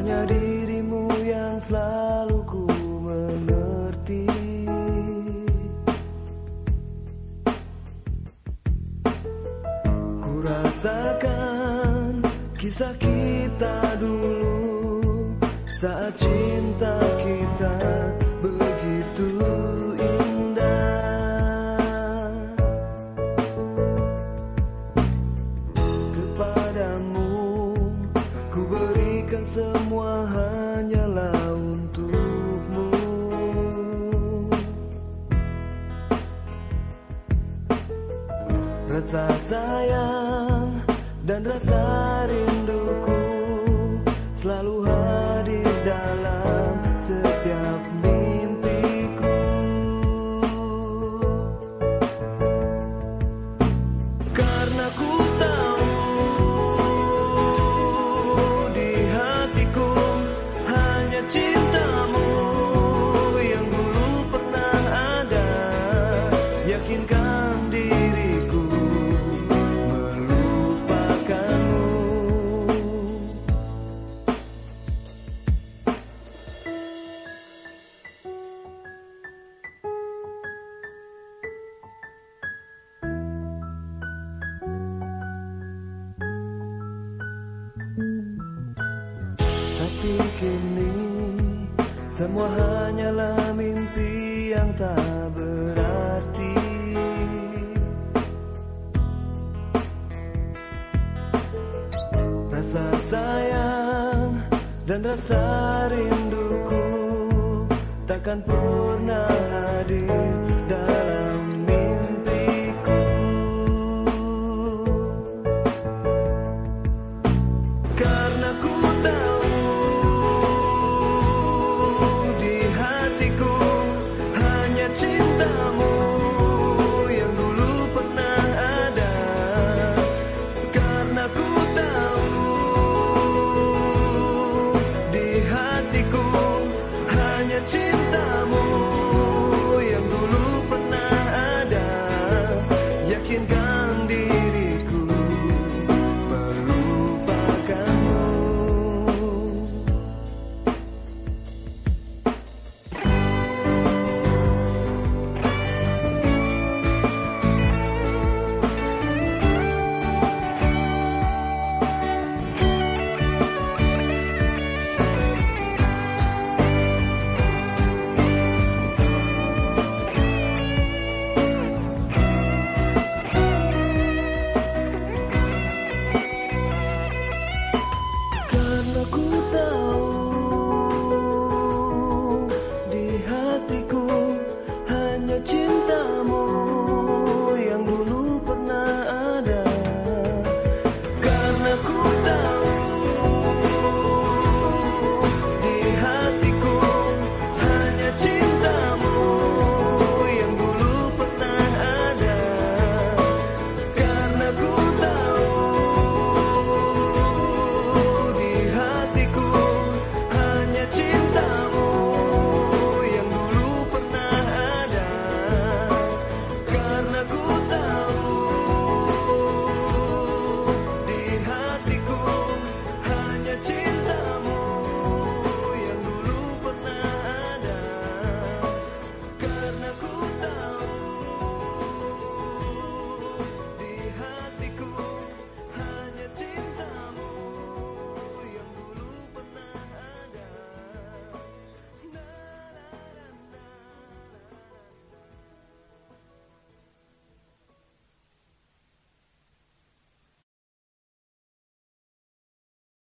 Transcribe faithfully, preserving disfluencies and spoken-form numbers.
hanya dirimu yang selalu ku mengerti. Ku rasakan kisah kita dulu saat cinta kita begitu indah. Kepadamu ku berikan semua hanyalah untukmu. Rasa sayang dan rasa rinduku selalu hadir dalam setiap mimpiku. Karena ku tahu di hatiku hanya cintamu yang dulu pernah ada. Yakinkan diriku melupakanmu. Tapi kini semua hanyalah mimpi yang tak berarti. Rasa sayang dan rasa rinduku takkan pernah hadir